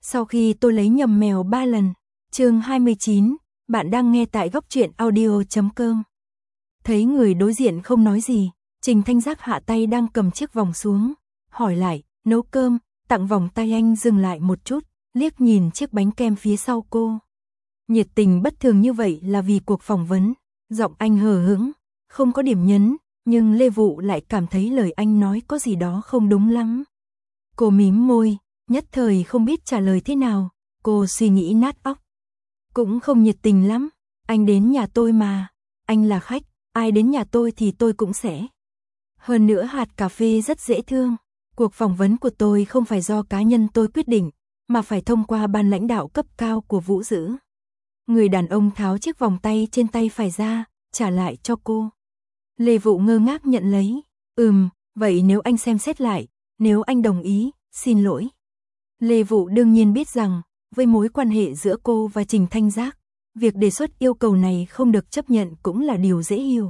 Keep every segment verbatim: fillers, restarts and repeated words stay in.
Sau khi tôi lấy nhầm mèo ba lần. Chương hai mươi chín, bạn đang nghe tại góc truyện audio chấm com. Thấy người đối diện không nói gì, Trình Thanh Giác hạ tay đang cầm chiếc vòng xuống, hỏi lại, nấu cơm, tặng vòng tay. Anh dừng lại một chút, liếc nhìn chiếc bánh kem phía sau cô. Nhiệt tình bất thường như vậy là vì cuộc phỏng vấn, giọng anh hờ hững, không có điểm nhấn, nhưng Lê Vụ lại cảm thấy lời anh nói có gì đó không đúng lắm. Cô mím môi, nhất thời không biết trả lời thế nào, cô suy nghĩ nát óc. Cũng không nhiệt tình lắm, anh đến nhà tôi mà, anh là khách, ai đến nhà tôi thì tôi cũng sẽ. Hơn nữa hạt cà phê rất dễ thương, cuộc phỏng vấn của tôi không phải do cá nhân tôi quyết định, mà phải thông qua ban lãnh đạo cấp cao của Vũ Dữ. Người đàn ông tháo chiếc vòng tay trên tay phải ra, trả lại cho cô. Lê Vụ ngơ ngác nhận lấy, ừm, vậy nếu anh xem xét lại, nếu anh đồng ý, xin lỗi. Lê Vụ đương nhiên biết rằng, với mối quan hệ giữa cô và Trình Thanh Giác, việc đề xuất yêu cầu này không được chấp nhận cũng là điều dễ hiểu.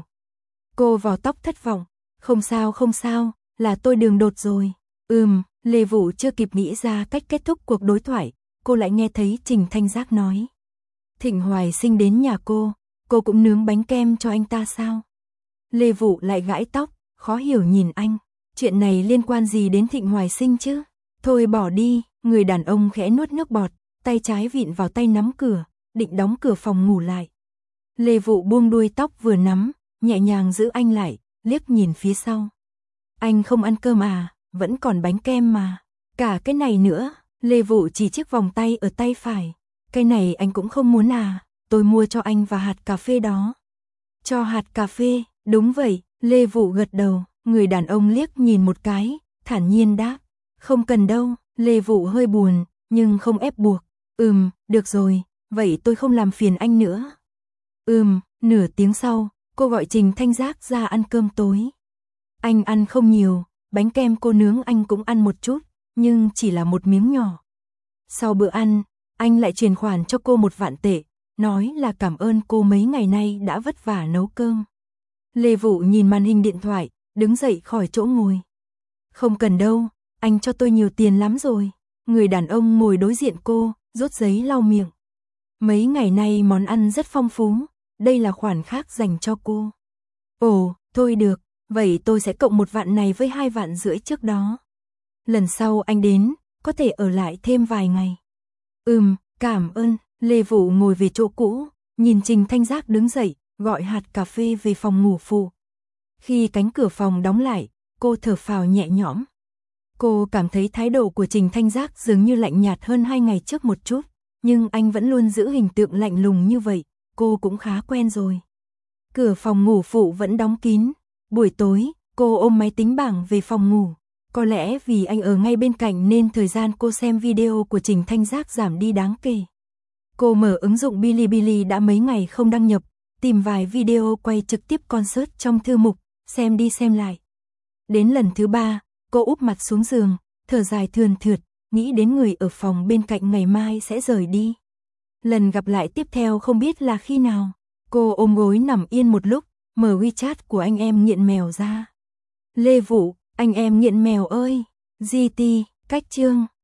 Cô vò tóc thất vọng, không sao không sao, là tôi đường đột rồi. Ừm, Lê Vụ chưa kịp nghĩ ra cách kết thúc cuộc đối thoại, cô lại nghe thấy Trình Thanh Giác nói. Thịnh Hoài Sinh đến nhà cô, cô cũng nướng bánh kem cho anh ta sao? Lê Vụ lại gãi tóc, khó hiểu nhìn anh, chuyện này liên quan gì đến Thịnh Hoài Sinh chứ? Thôi bỏ đi, người đàn ông khẽ nuốt nước bọt, tay trái vịn vào tay nắm cửa, định đóng cửa phòng ngủ lại. Lê Vụ buông đuôi tóc vừa nắm, nhẹ nhàng giữ anh lại, liếc nhìn phía sau. Anh không ăn cơm à, vẫn còn bánh kem mà. Cả cái này nữa, Lê Vụ chỉ chiếc vòng tay ở tay phải. Cái này anh cũng không muốn à, tôi mua cho anh và hạt cà phê đó. Cho hạt cà phê, đúng vậy, Lê Vụ gật đầu, người đàn ông liếc nhìn một cái, thản nhiên đáp. Không cần đâu, Lê Vụ hơi buồn, nhưng không ép buộc. Ừm, được rồi, vậy tôi không làm phiền anh nữa. Ừm, nửa tiếng sau, cô gọi Trình Thanh Giác ra ăn cơm tối. Anh ăn không nhiều, bánh kem cô nướng anh cũng ăn một chút, nhưng chỉ là một miếng nhỏ. Sau bữa ăn, anh lại chuyển khoản cho cô một vạn tệ, nói là cảm ơn cô mấy ngày nay đã vất vả nấu cơm. Lê Vụ nhìn màn hình điện thoại, đứng dậy khỏi chỗ ngồi. Không cần đâu, anh cho tôi nhiều tiền lắm rồi. Người đàn ông ngồi đối diện cô, rút giấy lau miệng. Mấy ngày nay món ăn rất phong phú, đây là khoản khác dành cho cô. Ồ, thôi được, vậy tôi sẽ cộng một vạn này với hai vạn rưỡi trước đó. Lần sau anh đến, có thể ở lại thêm vài ngày. Ừm, cảm ơn. Lê Vụ ngồi về chỗ cũ, nhìn Trình Thanh Giác đứng dậy, gọi hạt cà phê về phòng ngủ phụ. Khi cánh cửa phòng đóng lại, cô thở phào nhẹ nhõm. Cô cảm thấy thái độ của Trình Thanh Giác dường như lạnh nhạt hơn hai ngày trước một chút, nhưng anh vẫn luôn giữ hình tượng lạnh lùng như vậy, cô cũng khá quen rồi. Cửa phòng ngủ phụ vẫn đóng kín. Buổi tối, cô ôm máy tính bảng về phòng ngủ. Có lẽ vì anh ở ngay bên cạnh nên thời gian cô xem video của Trình Thanh Giác giảm đi đáng kể. Cô mở ứng dụng Bilibili đã mấy ngày không đăng nhập, tìm vài video quay trực tiếp concert trong thư mục, xem đi xem lại. Đến lần thứ ba, cô úp mặt xuống giường, thở dài thườn thượt, nghĩ đến người ở phòng bên cạnh ngày mai sẽ rời đi. Lần gặp lại tiếp theo không biết là khi nào. Cô ôm gối nằm yên một lúc, mở WeChat của anh em nghiện mèo ra. Lê Vụ, anh em nghiện mèo ơi, giê tê, cách chương.